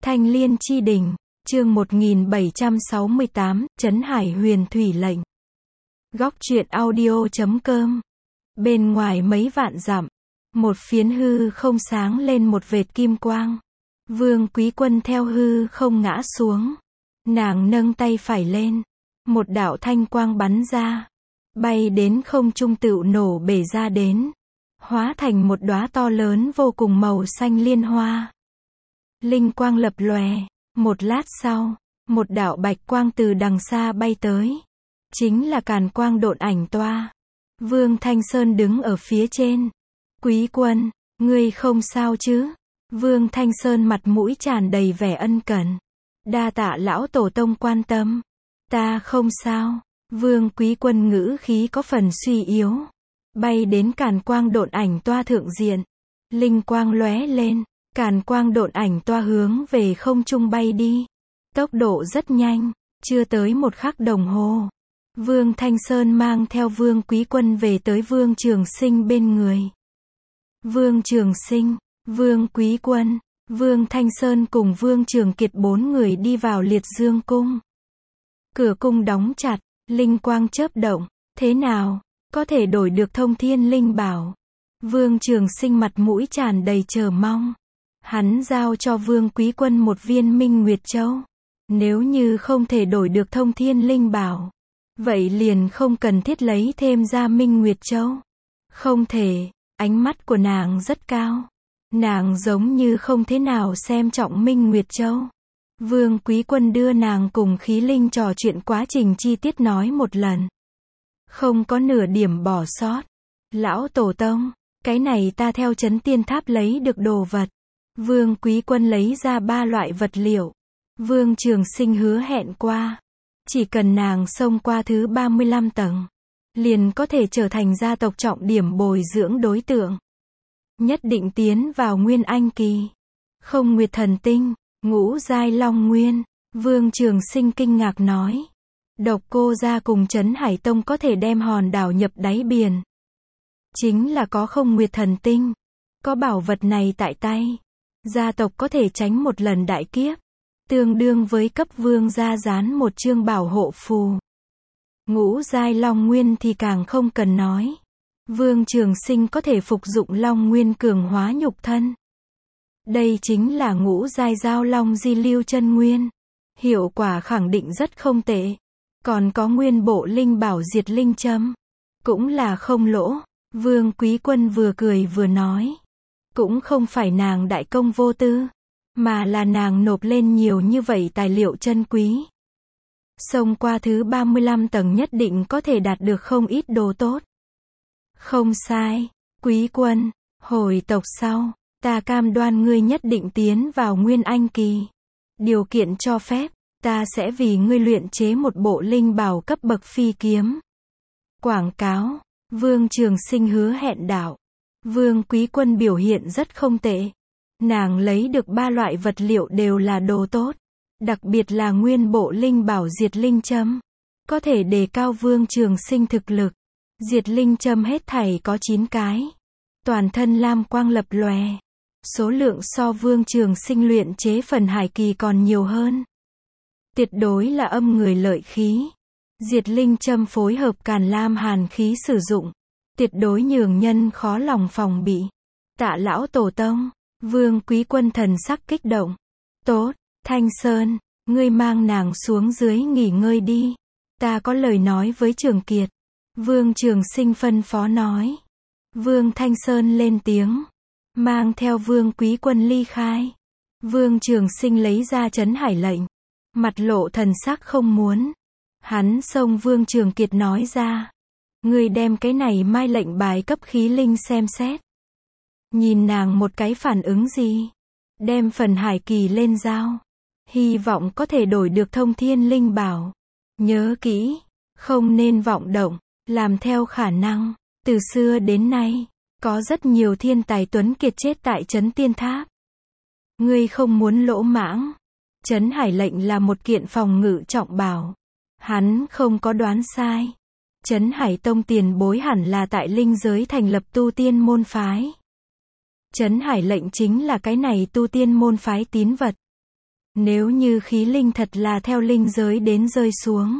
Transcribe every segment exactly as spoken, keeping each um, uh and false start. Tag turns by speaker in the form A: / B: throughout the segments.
A: Thanh Liên chi đỉnh, chương một nghìn bảy trăm sáu mươi tám, Trấn Hải Huyền Thủy lệnh. Góc truyện audio chấm com. Bên ngoài mấy vạn dặm, một phiến hư không sáng lên một vệt kim quang. Vương Quý Quân theo hư không ngã xuống. Nàng nâng tay phải lên, một đạo thanh quang bắn ra, bay đến không trung tựu nổ bể ra đến, hóa thành một đóa to lớn vô cùng màu xanh liên hoa. Linh quang lập lòe, một lát sau, một đạo bạch quang từ đằng xa bay tới. Chính là Càn Quang Độn Ảnh Toa. Vương Thanh Sơn đứng ở phía trên. Quý Quân, ngươi không sao chứ? Vương Thanh Sơn mặt mũi tràn đầy vẻ ân cần. Đa tạ lão tổ tông quan tâm. Ta không sao. Vương Quý Quân ngữ khí có phần suy yếu. Bay đến Càn Quang Độn Ảnh Toa thượng diện. Linh quang lóe lên. Càn Quang Độn Ảnh Toa hướng về không trung bay đi. Tốc độ rất nhanh, chưa tới một khắc đồng hồ. Vương Thanh Sơn mang theo Vương Quý Quân về tới Vương Trường Sinh bên người. Vương Trường Sinh, Vương Quý Quân, Vương Thanh Sơn cùng Vương Trường Kiệt bốn người đi vào Liệt Dương Cung. Cửa cung đóng chặt, linh quang chớp động. Thế nào, có thể đổi được Thông Thiên Linh Bảo? Vương Trường Sinh mặt mũi tràn đầy chờ mong. Hắn giao cho Vương Quý Quân một viên Minh Nguyệt Châu. Nếu như không thể đổi được Thông Thiên Linh Bảo, vậy liền không cần thiết lấy thêm ra Minh Nguyệt Châu. Không thể, ánh mắt của nàng rất cao. Nàng giống như không thế nào xem trọng Minh Nguyệt Châu. Vương Quý Quân đưa nàng cùng Khí Linh trò chuyện quá trình chi tiết nói một lần. Không có nửa điểm bỏ sót. Lão tổ tông, cái này ta theo Trấn Tiên Tháp lấy được đồ vật. Vương Quý Quân lấy ra ba loại vật liệu. Vương Trường Sinh hứa hẹn qua. Chỉ cần nàng xông qua thứ ba mươi lăm tầng, liền có thể trở thành gia tộc trọng điểm bồi dưỡng đối tượng. Nhất định tiến vào Nguyên Anh Kỳ. Không Nguyệt Thần Tinh, ngũ giai Long Nguyên. Vương Trường Sinh kinh ngạc nói. Độc Cô gia cùng Trấn Hải Tông có thể đem hòn đảo nhập đáy biển. Chính là có Không Nguyệt Thần Tinh. Có bảo vật này tại tay, gia tộc có thể tránh một lần đại kiếp. Tương đương với cấp vương gia dán một chương bảo hộ phù. Ngũ giai Long Nguyên thì càng không cần nói. Vương Trường Sinh có thể phục dụng Long Nguyên cường hóa nhục thân. Đây chính là ngũ giai Giao Long Di Lưu Chân Nguyên. Hiệu quả khẳng định rất không tệ. Còn có nguyên bộ linh bảo diệt linh châm. Cũng là không lỗ. Vương Quý Quân vừa cười vừa nói. Cũng không phải nàng đại công vô tư, mà là nàng nộp lên nhiều như vậy tài liệu chân quý. Xông qua thứ ba mươi lăm tầng nhất định có thể đạt được không ít đồ tốt. Không sai, Quý Quân, hồi tộc sau, ta cam đoan ngươi nhất định tiến vào Nguyên Anh Kỳ. Điều kiện cho phép, ta sẽ vì ngươi luyện chế một bộ linh bảo cấp bậc phi kiếm. Quảng cáo, Vương Trường Sinh hứa hẹn đạo. Vương Quý Quân biểu hiện rất không tệ. Nàng lấy được ba loại vật liệu đều là đồ tốt. Đặc biệt là nguyên bộ linh bảo diệt linh châm. Có thể đề cao Vương Trường Sinh thực lực. Diệt linh châm hết thảy có chín cái. Toàn thân lam quang lập lòe. Số lượng so Vương Trường Sinh luyện chế phần hải kỳ còn nhiều hơn. Tuyệt đối là âm người lợi khí. Diệt linh châm phối hợp càn lam hàn khí sử dụng. Tuyệt đối nhường nhân khó lòng phòng bị. Tạ lão tổ tông. Vương Quý Quân thần sắc kích động. Tốt, Thanh Sơn, ngươi mang nàng xuống dưới nghỉ ngơi đi. Ta có lời nói với Trường Kiệt. Vương Trường Sinh phân phó nói. Vương Thanh Sơn lên tiếng. Mang theo Vương Quý Quân ly khai. Vương Trường Sinh lấy ra Trấn Hải lệnh. Mặt lộ thần sắc không muốn. Hắn xông Vương Trường Kiệt nói ra. Ngươi đem cái này mai lệnh bài cấp Khí Linh xem xét. Nhìn nàng một cái phản ứng gì. Đem phần hải kỳ lên giao. Hy vọng có thể đổi được Thông Thiên Linh Bảo. Nhớ kỹ, không nên vọng động, làm theo khả năng. Từ xưa đến nay, có rất nhiều thiên tài tuấn kiệt chết tại Trấn Tiên Tháp. Ngươi không muốn lỗ mãng. Trấn Hải lệnh là một kiện phòng ngự trọng bảo. Hắn không có đoán sai. Trấn Hải Tông tiền bối hẳn là tại linh giới thành lập tu tiên môn phái. Trấn Hải lệnh chính là cái này tu tiên môn phái tín vật. Nếu như khí linh thật là theo linh giới đến rơi xuống,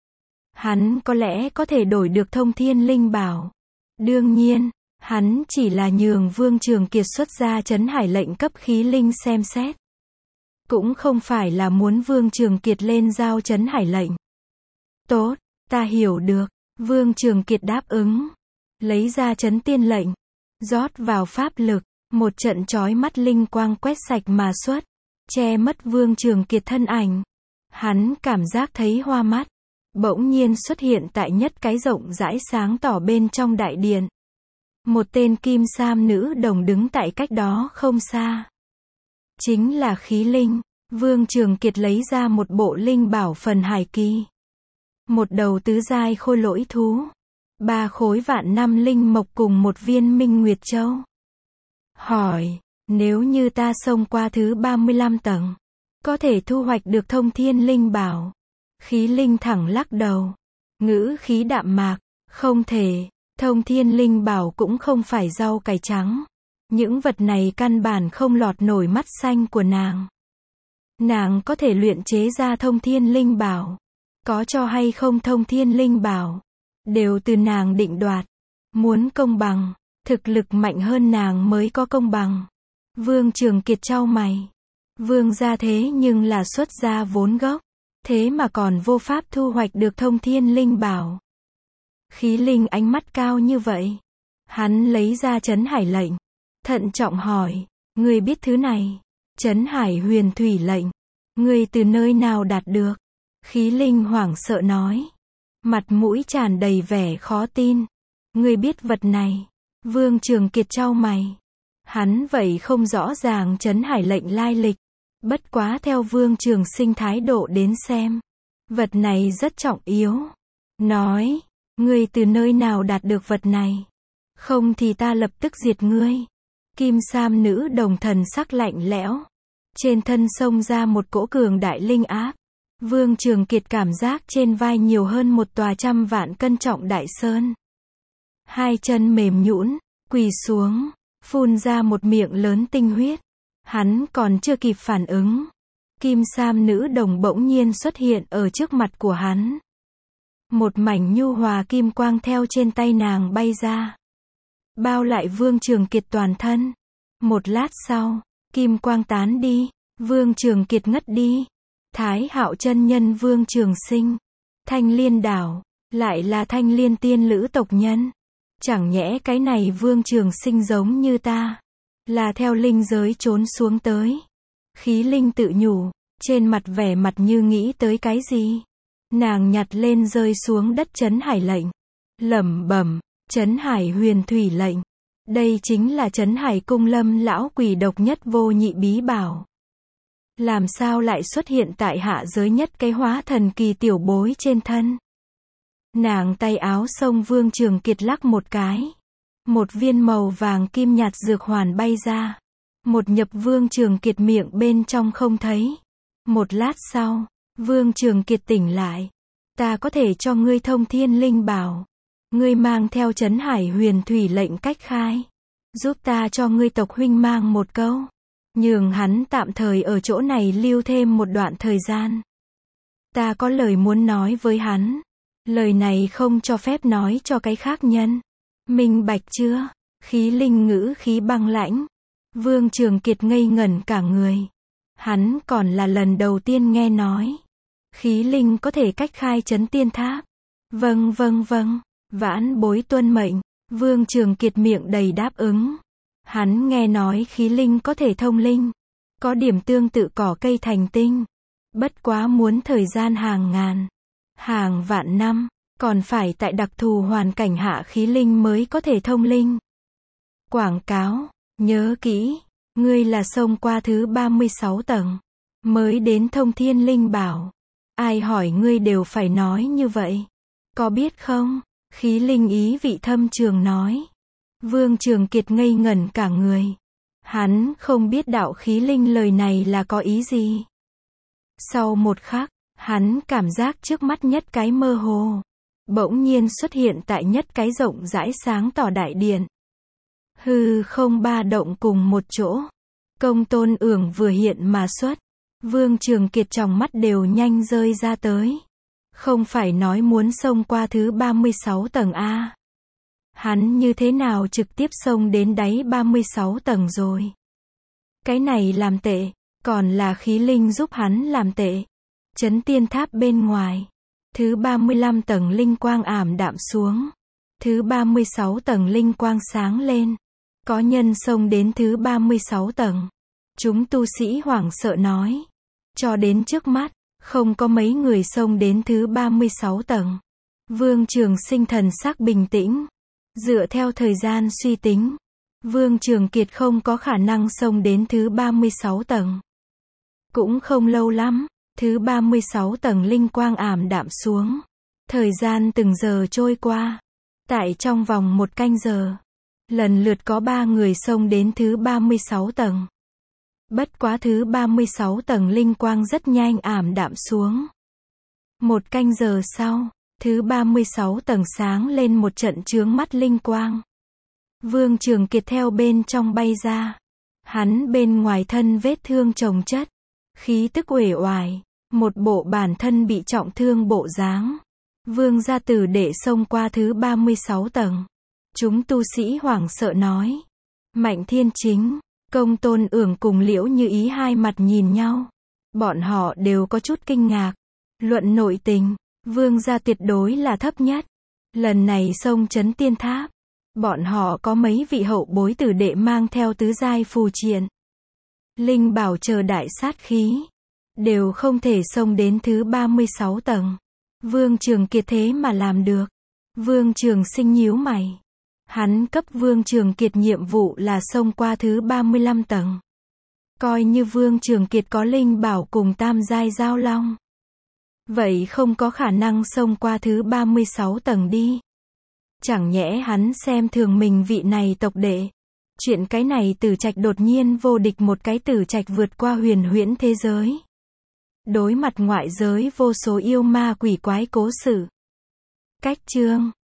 A: hắn có lẽ có thể đổi được thông thiên linh bảo. Đương nhiên, hắn chỉ là nhường Vương Trường Kiệt xuất ra Trấn Hải lệnh cấp khí linh xem xét. Cũng không phải là muốn Vương Trường Kiệt lên giao Trấn Hải lệnh. Tốt, ta hiểu được. Vương Trường Kiệt đáp ứng. Lấy ra Trấn Tiên lệnh. Rót vào pháp lực. Một trận chói mắt linh quang quét sạch mà xuất. Che mất Vương Trường Kiệt thân ảnh. Hắn cảm giác thấy hoa mắt. Bỗng nhiên xuất hiện tại nhất cái rộng rãi sáng tỏ bên trong đại điện. Một tên kim sam nữ đồng đứng tại cách đó không xa. Chính là khí linh. Vương Trường Kiệt lấy ra một bộ linh bảo phần hải kỳ. Một đầu tứ giai khôi lỗi thú. Ba khối vạn năm linh mộc cùng một viên minh nguyệt châu. Hỏi, nếu như ta xông qua thứ ba mươi lăm tầng, có thể thu hoạch được thông thiên linh bảo? Khí linh thẳng lắc đầu. Ngữ khí đạm mạc, không thể, thông thiên linh bảo cũng không phải rau cải trắng. Những vật này căn bản không lọt nổi mắt xanh của nàng. Nàng có thể luyện chế ra thông thiên linh bảo. Có cho hay không thông thiên linh bảo, đều từ nàng định đoạt. Muốn công bằng, thực lực mạnh hơn nàng mới có công bằng. Vương Trường Kiệt chau mày. Vương gia thế nhưng là xuất gia vốn gốc. Thế mà còn vô pháp thu hoạch được thông thiên linh bảo. Khí linh ánh mắt cao như vậy. Hắn lấy ra Trấn Hải lệnh. Thận trọng hỏi, ngươi biết thứ này? Trấn Hải huyền thủy lệnh. Ngươi từ nơi nào đạt được? Khí linh hoảng sợ nói. Mặt mũi tràn đầy vẻ khó tin. Ngươi biết vật này? Vương Trường Kiệt chau mày. Hắn vậy không rõ ràng Trấn Hải lệnh lai lịch. Bất quá theo Vương Trường Sinh thái độ đến xem. Vật này rất trọng yếu. Nói, ngươi từ nơi nào đạt được vật này? Không thì ta lập tức diệt ngươi. Kim sam nữ đồng thần sắc lạnh lẽo. Trên thân xông ra một cỗ cường đại linh áp. Vương Trường Kiệt cảm giác trên vai nhiều hơn một tòa trăm vạn cân trọng đại sơn. Hai chân mềm nhũn, quỳ xuống, phun ra một miệng lớn tinh huyết. Hắn còn chưa kịp phản ứng. Kim sam nữ đồng bỗng nhiên xuất hiện ở trước mặt của hắn. Một mảnh nhu hòa kim quang theo trên tay nàng bay ra. Bao lại Vương Trường Kiệt toàn thân. Một lát sau, kim quang tán đi, Vương Trường Kiệt ngất đi. Thái Hạo chân nhân Vương Trường Sinh. Thanh Liên đảo, lại là Thanh Liên tiên lữ tộc nhân. Chẳng nhẽ cái này Vương Trường Sinh giống như ta, là theo linh giới trốn xuống tới. Khí linh tự nhủ, trên mặt vẻ mặt như nghĩ tới cái gì. Nàng nhặt lên rơi xuống đất Trấn Hải lệnh. Lẩm bẩm, Trấn Hải huyền thủy lệnh. Đây chính là Trấn Hải cung Lâm lão quỷ độc nhất vô nhị bí bảo. Làm sao lại xuất hiện tại hạ giới nhất cái hóa thần kỳ tiểu bối trên thân? Nàng tay áo xông Vương Trường Kiệt lắc một cái. Một viên màu vàng kim nhạt dược hoàn bay ra. Một nhập Vương Trường Kiệt miệng bên trong không thấy. Một lát sau, Vương Trường Kiệt tỉnh lại. Ta có thể cho ngươi thông thiên linh bảo. Ngươi mang theo Trấn Hải huyền thủy lệnh cách khai. Giúp ta cho ngươi tộc huynh mang một câu. Nhường hắn tạm thời ở chỗ này lưu thêm một đoạn thời gian. Ta có lời muốn nói với hắn. Lời này không cho phép nói cho cái khác nhân. Minh bạch chưa? Khí linh ngữ khí băng lãnh. Vương Trường Kiệt ngây ngẩn cả người. Hắn còn là lần đầu tiên nghe nói. Khí linh có thể cách khai Trấn Tiên Tháp. Vâng vâng vâng. Vãn bối tuân mệnh. Vương Trường Kiệt miệng đầy đáp ứng. Hắn nghe nói khí linh có thể thông linh. Có điểm tương tự cỏ cây thành tinh. Bất quá muốn thời gian hàng ngàn, hàng vạn năm, còn phải tại đặc thù hoàn cảnh hạ khí linh mới có thể thông linh. Quảng cáo, nhớ kỹ, ngươi là xông qua thứ ba mươi sáu tầng, mới đến thông thiên linh bảo. Ai hỏi ngươi đều phải nói như vậy. Có biết không? Khí linh ý vị thâm trường nói. Vương Trường Kiệt ngây ngẩn cả người. Hắn không biết đạo khí linh lời này là có ý gì. Sau một khắc, hắn cảm giác trước mắt nhất cái mơ hồ. Bỗng nhiên xuất hiện tại nhất cái rộng rãi sáng tỏ đại điện. Hư không ba động cùng một chỗ. Công tôn ưởng vừa hiện mà xuất. Vương Trường Kiệt tròng mắt đều nhanh rơi ra tới. Không phải nói muốn xông qua thứ ba mươi sáu tầng a. Hắn như thế nào trực tiếp xông đến đáy ba mươi sáu tầng rồi. Cái này làm tệ, còn là khí linh giúp hắn làm tệ. Chấn tiên tháp bên ngoài. Thứ ba mươi lăm tầng linh quang ảm đạm xuống. Thứ ba mươi sáu tầng linh quang sáng lên. Có nhân xông đến thứ ba mươi sáu tầng. Chúng tu sĩ hoảng sợ nói. Cho đến trước mắt, không có mấy người xông đến thứ ba mươi sáu tầng. Vương Trường Sinh thần sắc bình tĩnh. Dựa theo thời gian suy tính, Vương Trường Kiệt không có khả năng xông đến thứ ba mươi sáu tầng. Cũng không lâu lắm, thứ ba mươi sáu tầng linh quang ảm đạm xuống. Thời gian từng giờ trôi qua. Tại trong vòng một canh giờ, lần lượt có ba người xông đến thứ ba mươi sáu tầng. Bất quá thứ ba mươi sáu tầng linh quang rất nhanh ảm đạm xuống. Một canh giờ sau, thứ ba mươi sáu tầng sáng lên một trận chướng mắt linh quang. Vương Trường Kiệt theo bên trong bay ra. Hắn bên ngoài thân vết thương chồng chất. Khí tức uể oải. Một bộ bản thân bị trọng thương bộ dáng. Vương gia tử đệ xông qua thứ ba mươi sáu tầng. Chúng tu sĩ hoảng sợ nói. Mạnh Thiên Chính, Công Tôn Ưởng cùng Liễu Như Ý hai mặt nhìn nhau. Bọn họ đều có chút kinh ngạc. Luận nội tình, Vương gia tuyệt đối là thấp nhất. Lần này xông chấn tiên tháp. Bọn họ có mấy vị hậu bối tử đệ mang theo tứ giai phù triện. Linh bảo chờ đại sát khí. Đều không thể xông đến thứ ba mươi sáu tầng. Vương Trường Kiệt thế mà làm được. Vương Trường Sinh nhíu mày. Hắn cấp Vương Trường Kiệt nhiệm vụ là xông qua thứ ba mươi lăm tầng. Coi như Vương Trường Kiệt có linh bảo cùng tam giai giao long. Vậy không có khả năng xông qua thứ ba mươi sáu tầng đi. Chẳng nhẽ hắn xem thường mình vị này tộc đệ. Chuyện cái này Tử Trạch đột nhiên vô địch một cái Tử Trạch vượt qua huyền huyễn thế giới. Đối mặt ngoại giới vô số yêu ma quỷ quái cố sự. Cách chương